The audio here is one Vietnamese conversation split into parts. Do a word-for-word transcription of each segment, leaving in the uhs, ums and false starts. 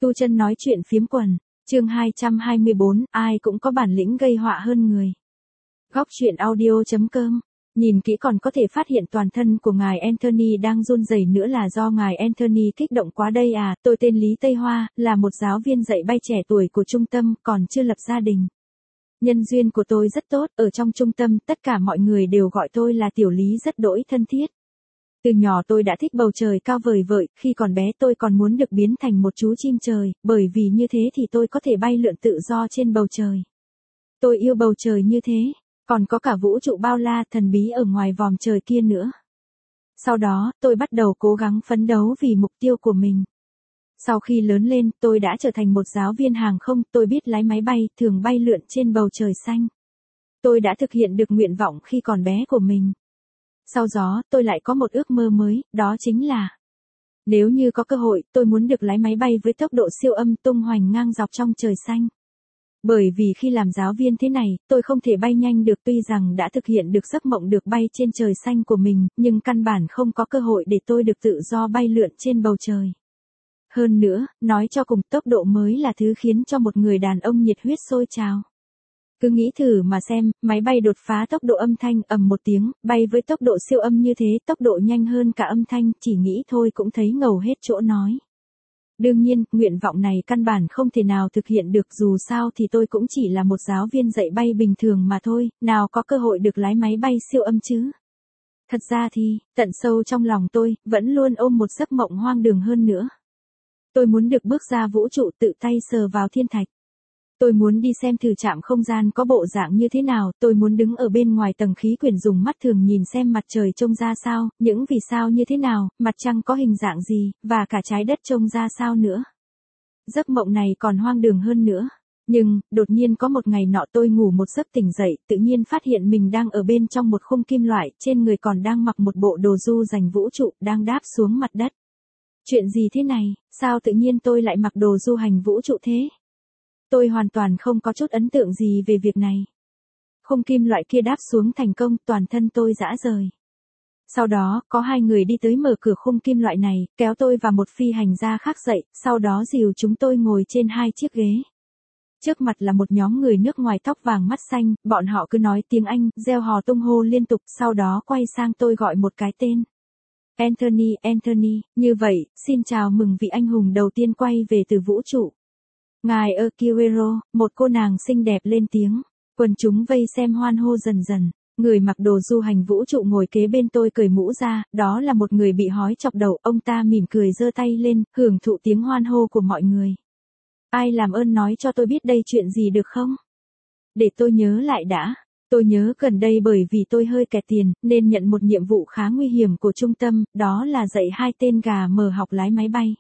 Tu Chân nói chuyện phiếm quần, chương hai trăm hai mươi bốn, ai cũng có bản lĩnh gây họa hơn người. Góc truyện audio.com, nhìn kỹ còn có thể phát hiện toàn thân của ngài Anthony đang run rẩy nữa là do ngài Anthony kích động quá đây à. Tôi tên Lý Tây Hoa, là một giáo viên dạy bay trẻ tuổi của trung tâm, còn chưa lập gia đình. Nhân duyên của tôi rất tốt, ở trong trung tâm tất cả mọi người đều gọi tôi là Tiểu Lý, rất đỗi thân thiết. Từ nhỏ tôi đã thích bầu trời cao vời vợi, khi còn bé tôi còn muốn được biến thành một chú chim trời, bởi vì như thế thì tôi có thể bay lượn tự do trên bầu trời. Tôi yêu bầu trời như thế, còn có cả vũ trụ bao la thần bí ở ngoài vòm trời kia nữa. Sau đó, tôi bắt đầu cố gắng phấn đấu vì mục tiêu của mình. Sau khi lớn lên, tôi đã trở thành một giáo viên hàng không, tôi biết lái máy bay, thường bay lượn trên bầu trời xanh. Tôi đã thực hiện được nguyện vọng khi còn bé của mình. Sau đó, tôi lại có một ước mơ mới, đó chính là nếu như có cơ hội, tôi muốn được lái máy bay với tốc độ siêu âm tung hoành ngang dọc trong trời xanh. Bởi vì khi làm giáo viên thế này, tôi không thể bay nhanh được, tuy rằng đã thực hiện được giấc mộng được bay trên trời xanh của mình, nhưng căn bản không có cơ hội để tôi được tự do bay lượn trên bầu trời. Hơn nữa, nói cho cùng, tốc độ mới là thứ khiến cho một người đàn ông nhiệt huyết sôi trào. Cứ nghĩ thử mà xem, máy bay đột phá tốc độ âm thanh, ầm một tiếng, bay với tốc độ siêu âm như thế, tốc độ nhanh hơn cả âm thanh, chỉ nghĩ thôi cũng thấy ngầu hết chỗ nói. Đương nhiên, nguyện vọng này căn bản không thể nào thực hiện được, dù sao thì tôi cũng chỉ là một giáo viên dạy bay bình thường mà thôi, nào có cơ hội được lái máy bay siêu âm chứ. Thật ra thì, tận sâu trong lòng tôi, vẫn luôn ôm một giấc mộng hoang đường hơn nữa. Tôi muốn được bước ra vũ trụ, tự tay sờ vào thiên thạch. Tôi muốn đi xem thử trạm không gian có bộ dạng như thế nào, tôi muốn đứng ở bên ngoài tầng khí quyển dùng mắt thường nhìn xem mặt trời trông ra sao, những vì sao như thế nào, mặt trăng có hình dạng gì, và cả trái đất trông ra sao nữa. Giấc mộng này còn hoang đường hơn nữa. Nhưng, đột nhiên có một ngày nọ tôi ngủ một giấc tỉnh dậy, tự nhiên phát hiện mình đang ở bên trong một khung kim loại, trên người còn đang mặc một bộ đồ du dành vũ trụ, đang đáp xuống mặt đất. Chuyện gì thế này, sao tự nhiên tôi lại mặc đồ du hành vũ trụ thế? Tôi hoàn toàn không có chút ấn tượng gì về việc này. Khung kim loại kia đáp xuống thành công, toàn thân tôi rã rời. Sau đó, có hai người đi tới mở cửa khung kim loại này, kéo tôi và một phi hành gia khác dậy, sau đó dìu chúng tôi ngồi trên hai chiếc ghế. Trước mặt là một nhóm người nước ngoài tóc vàng mắt xanh, bọn họ cứ nói tiếng Anh, reo hò tung hô liên tục, sau đó quay sang tôi gọi một cái tên. Anthony, Anthony, như vậy, xin chào mừng vị anh hùng đầu tiên quay về từ vũ trụ. Ngài Okiwero, một cô nàng xinh đẹp lên tiếng. Quần chúng vây xem hoan hô dần dần. Người mặc đồ du hành vũ trụ ngồi kế bên tôi cởi mũ ra, đó là một người bị hói chọc đầu, ông ta mỉm cười giơ tay lên, hưởng thụ tiếng hoan hô của mọi người. Ai làm ơn nói cho tôi biết đây chuyện gì được không? Để tôi nhớ lại đã. Tôi nhớ gần đây bởi vì tôi hơi kẹt tiền, nên nhận một nhiệm vụ khá nguy hiểm của trung tâm, đó là dạy hai tên gà mờ học lái máy bay.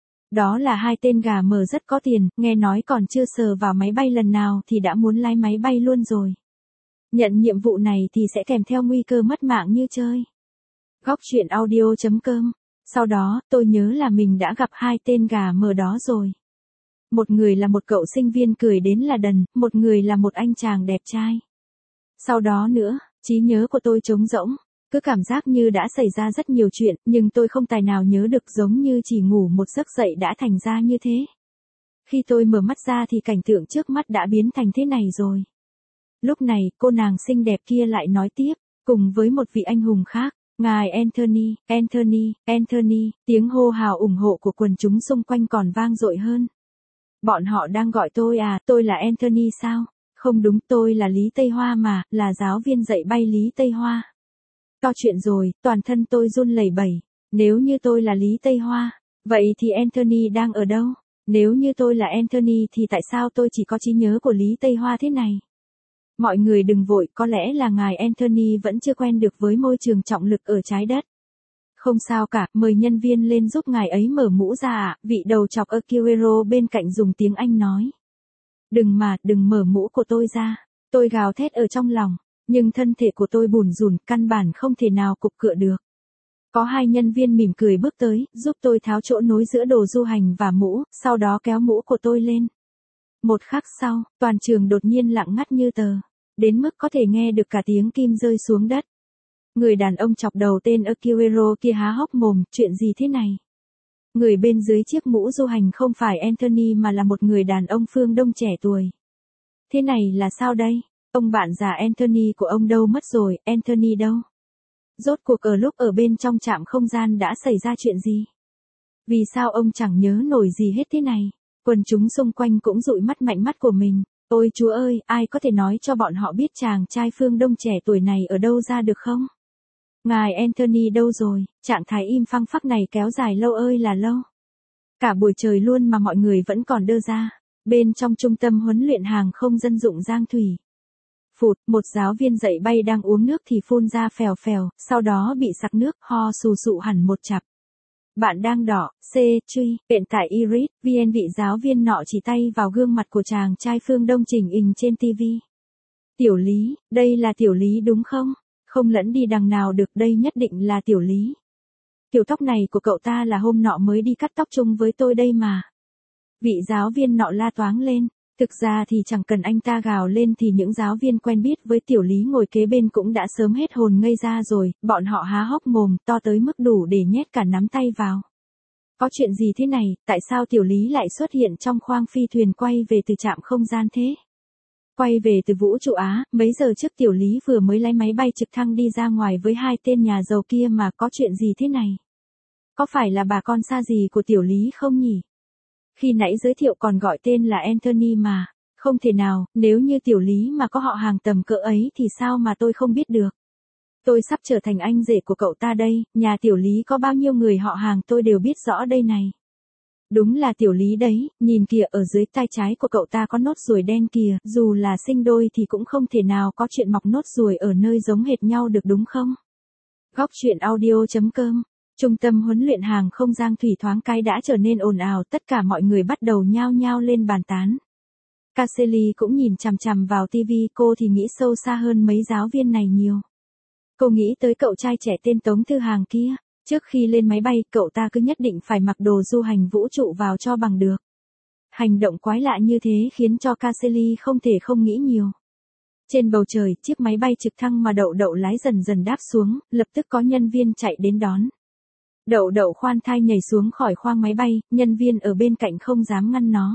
Đó là hai tên gà mờ rất có tiền, nghe nói còn chưa sờ vào máy bay lần nào thì đã muốn lái máy bay luôn rồi. Nhận nhiệm vụ này thì sẽ kèm theo nguy cơ mất mạng như chơi. Góc truyện audio.com. Sau đó, tôi nhớ là mình đã gặp hai tên gà mờ đó rồi. Một người là một cậu sinh viên cười đến là đần, một người là một anh chàng đẹp trai. Sau đó nữa, trí nhớ của tôi trống rỗng. Cứ cảm giác như đã xảy ra rất nhiều chuyện, nhưng tôi không tài nào nhớ được, giống như chỉ ngủ một giấc dậy đã thành ra như thế. Khi tôi mở mắt ra thì cảnh tượng trước mắt đã biến thành thế này rồi. Lúc này, cô nàng xinh đẹp kia lại nói tiếp, cùng với một vị anh hùng khác, ngài Anthony, Anthony, Anthony, tiếng hô hào ủng hộ của quần chúng xung quanh còn vang dội hơn. Bọn họ đang gọi tôi à, tôi là Anthony sao? Không đúng, tôi là Lý Tây Hoa mà, là giáo viên dạy bay Lý Tây Hoa. To chuyện rồi, toàn thân tôi run lẩy bẩy. Nếu như tôi là Lý Tây Hoa, vậy thì Anthony đang ở đâu? Nếu như tôi là Anthony thì tại sao tôi chỉ có trí nhớ của Lý Tây Hoa thế này? Mọi người đừng vội, có lẽ là ngài Anthony vẫn chưa quen được với môi trường trọng lực ở trái đất. Không sao cả, mời nhân viên lên giúp ngài ấy mở mũ ra ạ, vị đầu chọc Okiwero bên cạnh dùng tiếng Anh nói. Đừng mà, đừng mở mũ của tôi ra. Tôi gào thét ở trong lòng. Nhưng thân thể của tôi bủn rủn, căn bản không thể nào cục cựa được. Có hai nhân viên mỉm cười bước tới, giúp tôi tháo chỗ nối giữa đồ du hành và mũ, sau đó kéo mũ của tôi lên. Một khắc sau, toàn trường đột nhiên lặng ngắt như tờ, đến mức có thể nghe được cả tiếng kim rơi xuống đất. Người đàn ông chọc đầu tên Okiwero kia há hốc mồm, chuyện gì thế này? Người bên dưới chiếc mũ du hành không phải Anthony mà là một người đàn ông phương Đông trẻ tuổi. Thế này là sao đây? Ông bạn già Anthony của ông đâu mất rồi, Anthony đâu? Rốt cuộc ở lúc ở bên trong trạm không gian đã xảy ra chuyện gì? Vì sao ông chẳng nhớ nổi gì hết thế này? Quần chúng xung quanh cũng dụi mắt mạnh mắt của mình. Ôi Chúa ơi, ai có thể nói cho bọn họ biết chàng trai phương Đông trẻ tuổi này ở đâu ra được không? Ngài Anthony đâu rồi? Trạng thái im phăng phắc này kéo dài lâu ơi là lâu. Cả buổi trời luôn mà mọi người vẫn còn đơ ra. Bên trong trung tâm huấn luyện hàng không dân dụng Giang Thủy. Phụt, một giáo viên dạy bay đang uống nước thì phun ra phèo phèo, sau đó bị sặc nước, ho sù sụ hẳn một chặp. Bạn đang đỏ, C, truy, hiện tại Iris, vê en vị giáo viên nọ chỉ tay vào gương mặt của chàng trai phương Đông chỉnh hình trên ti vi. Tiểu Lý, đây là Tiểu Lý đúng không? Không lẫn đi đằng nào được, đây nhất định là Tiểu Lý. Kiểu tóc này của cậu ta là hôm nọ mới đi cắt tóc chung với tôi đây mà. Vị giáo viên nọ la toáng lên. Thực ra thì chẳng cần anh ta gào lên thì những giáo viên quen biết với Tiểu Lý ngồi kế bên cũng đã sớm hết hồn ngây ra rồi, bọn họ há hốc mồm to tới mức đủ để nhét cả nắm tay vào. Có chuyện gì thế này, tại sao Tiểu Lý lại xuất hiện trong khoang phi thuyền quay về từ trạm không gian thế? Quay về từ vũ trụ Á, mấy giờ trước Tiểu Lý vừa mới lái máy bay trực thăng đi ra ngoài với hai tên nhà giàu kia mà có chuyện gì thế này? Có phải là bà con xa gì của Tiểu Lý không nhỉ? Khi nãy giới thiệu còn gọi tên là Anthony mà, không thể nào, nếu như Tiểu Lý mà có họ hàng tầm cỡ ấy thì sao mà tôi không biết được. Tôi sắp trở thành anh rể của cậu ta đây, nhà Tiểu Lý có bao nhiêu người họ hàng tôi đều biết rõ đây này. Đúng là Tiểu Lý đấy, nhìn kìa ở dưới tay trái của cậu ta có nốt ruồi đen kìa, dù là sinh đôi thì cũng không thể nào có chuyện mọc nốt ruồi ở nơi giống hệt nhau được đúng không? Góc truyện audio chấm com. Trung tâm huấn luyện hàng không Giang Thủy thoáng cái đã trở nên ồn ào, tất cả mọi người bắt đầu nhao nhao lên bàn tán. Caselli cũng nhìn chằm chằm vào tivi, cô thì nghĩ sâu xa hơn mấy giáo viên này nhiều. Cô nghĩ tới cậu trai trẻ tên Tống Thư Hàng kia, trước khi lên máy bay cậu ta cứ nhất định phải mặc đồ du hành vũ trụ vào cho bằng được. Hành động quái lạ như thế khiến cho Caselli không thể không nghĩ nhiều. Trên bầu trời, chiếc máy bay trực thăng mà Đậu Đậu lái dần dần đáp xuống, lập tức có nhân viên chạy đến đón. Đậu Đậu khoan thai nhảy xuống khỏi khoang máy bay, nhân viên ở bên cạnh không dám ngăn nó.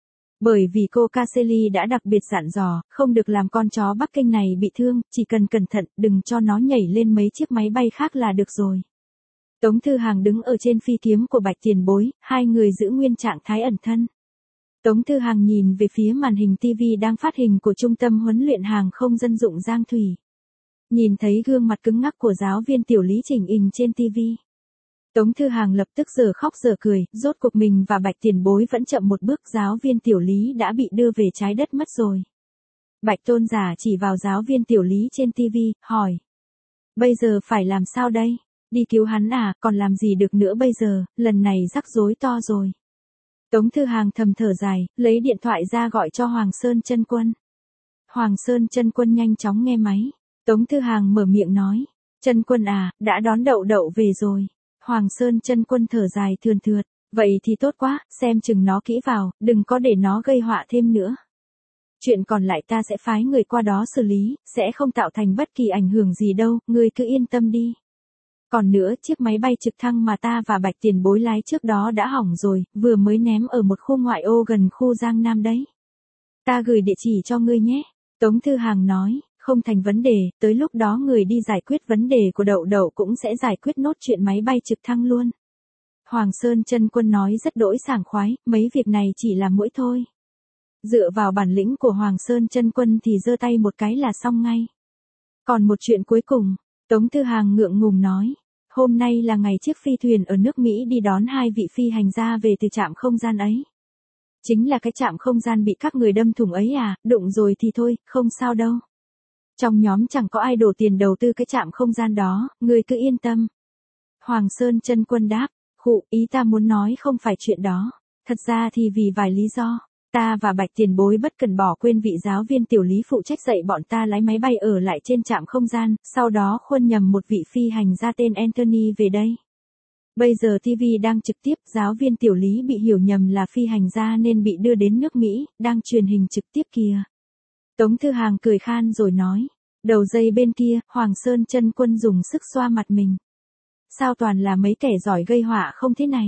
Bởi vì cô Caselli đã đặc biệt dặn dò, không được làm con chó Bắc Kinh này bị thương, chỉ cần cẩn thận, đừng cho nó nhảy lên mấy chiếc máy bay khác là được rồi. Tống Thư Hàng đứng ở trên phi kiếm của Bạch Tiền Bối, hai người giữ nguyên trạng thái ẩn thân. Tống Thư Hàng nhìn về phía màn hình ti vi đang phát hình của Trung tâm huấn luyện hàng không dân dụng Giang Thủy. Nhìn thấy gương mặt cứng ngắc của giáo viên Tiểu Lý chỉnh hình trên ti vi. Tống Thư Hàng lập tức giờ khóc giờ cười, rốt cuộc mình và Bạch Tiền Bối vẫn chậm một bước, giáo viên Tiểu Lý đã bị đưa về trái đất mất rồi. Bạch Tôn Giả chỉ vào giáo viên Tiểu Lý trên ti vi, hỏi. Bây giờ phải làm sao đây? Đi cứu hắn à, còn làm gì được nữa bây giờ, lần này rắc rối to rồi. Tống Thư Hàng thầm thở dài, lấy điện thoại ra gọi cho Hoàng Sơn Chân Quân. Hoàng Sơn Chân Quân nhanh chóng nghe máy. Tống Thư Hàng mở miệng nói. Chân Quân à, đã đón Đậu Đậu về rồi. Hoàng Sơn Chân Quân thở dài thườn thượt, vậy thì tốt quá, xem chừng nó kỹ vào, đừng có để nó gây họa thêm nữa. Chuyện còn lại ta sẽ phái người qua đó xử lý, sẽ không tạo thành bất kỳ ảnh hưởng gì đâu, ngươi cứ yên tâm đi. Còn nữa, chiếc máy bay trực thăng mà ta và Bạch Tiền Bối lái trước đó đã hỏng rồi, vừa mới ném ở một khu ngoại ô gần khu Giang Nam đấy. Ta gửi địa chỉ cho ngươi nhé. Tống Thư Hàng nói. Không thành vấn đề, tới lúc đó người đi giải quyết vấn đề của Đậu Đậu cũng sẽ giải quyết nốt chuyện máy bay trực thăng luôn. Hoàng Sơn Chân Quân nói rất đỗi sảng khoái, mấy việc này chỉ là mũi thôi. Dựa vào bản lĩnh của Hoàng Sơn Chân Quân thì giơ tay một cái là xong ngay. Còn một chuyện cuối cùng, Tống Thư Hàng ngượng ngùng nói, hôm nay là ngày chiếc phi thuyền ở nước Mỹ đi đón hai vị phi hành gia về từ trạm không gian ấy. Chính là cái trạm không gian bị các người đâm thủng ấy à, đụng rồi thì thôi, không sao đâu. Trong nhóm chẳng có ai đổ tiền đầu tư cái trạm không gian đó, ngươi cứ yên tâm. Hoàng Sơn Chân Quân đáp, khụ, ý ta muốn nói không phải chuyện đó. Thật ra thì vì vài lý do, ta và Bạch Tiền Bối bất cần bỏ quên vị giáo viên Tiểu Lý phụ trách dạy bọn ta lái máy bay ở lại trên trạm không gian, sau đó khuôn nhầm một vị phi hành gia tên Anthony về đây. Bây giờ ti vi đang trực tiếp, giáo viên Tiểu Lý bị hiểu nhầm là phi hành gia nên bị đưa đến nước Mỹ, đang truyền hình trực tiếp kìa. Tống Thư Hàng cười khan rồi nói. Đầu dây bên kia, Hoàng Sơn Chân Quân dùng sức xoa mặt mình. Sao toàn là mấy kẻ giỏi gây họa không thế này?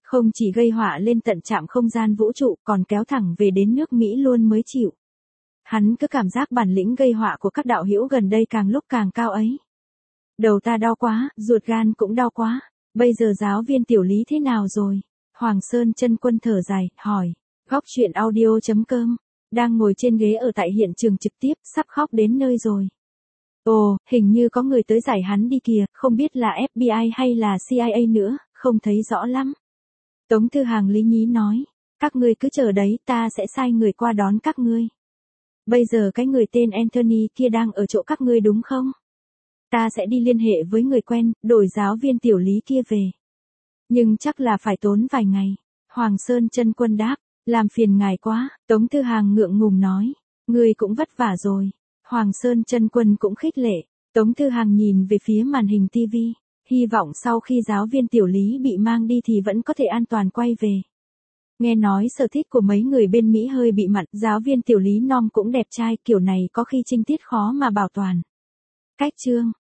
Không chỉ gây họa lên tận trạm không gian vũ trụ còn kéo thẳng về đến nước Mỹ luôn mới chịu. Hắn cứ cảm giác bản lĩnh gây họa của các đạo hữu gần đây càng lúc càng cao ấy. Đầu ta đau quá, ruột gan cũng đau quá. Bây giờ giáo viên tiểu lý thế nào rồi? Hoàng Sơn Chân Quân thở dài, hỏi. Góc truyện audio.com. Đang ngồi trên ghế ở tại hiện trường trực tiếp, sắp khóc đến nơi rồi. Ồ, hình như có người tới giải hắn đi kìa, không biết là ép bi ai hay là xê i a nữa, không thấy rõ lắm. Tống Thư Hàng lý nhí nói. Các ngươi cứ chờ đấy, ta sẽ sai người qua đón các ngươi. Bây giờ cái người tên Anthony kia đang ở chỗ các ngươi đúng không? Ta sẽ đi liên hệ với người quen, đổi giáo viên tiểu lý kia về. Nhưng chắc là phải tốn vài ngày. Hoàng Sơn Chân Quân đáp, làm phiền ngài quá. Tống Thư Hàng ngượng ngùng nói, ngươi cũng vất vả rồi. Hoàng Sơn Chân Quân cũng khích lệ. Tống Thư Hàng nhìn về phía màn hình tivi, hy vọng sau khi giáo viên tiểu lý bị mang đi thì vẫn có thể an toàn quay về. Nghe nói sở thích của mấy người bên Mỹ hơi bị mặn, giáo viên tiểu lý nom cũng đẹp trai, kiểu này có khi trinh tiết khó mà bảo toàn. Cách chương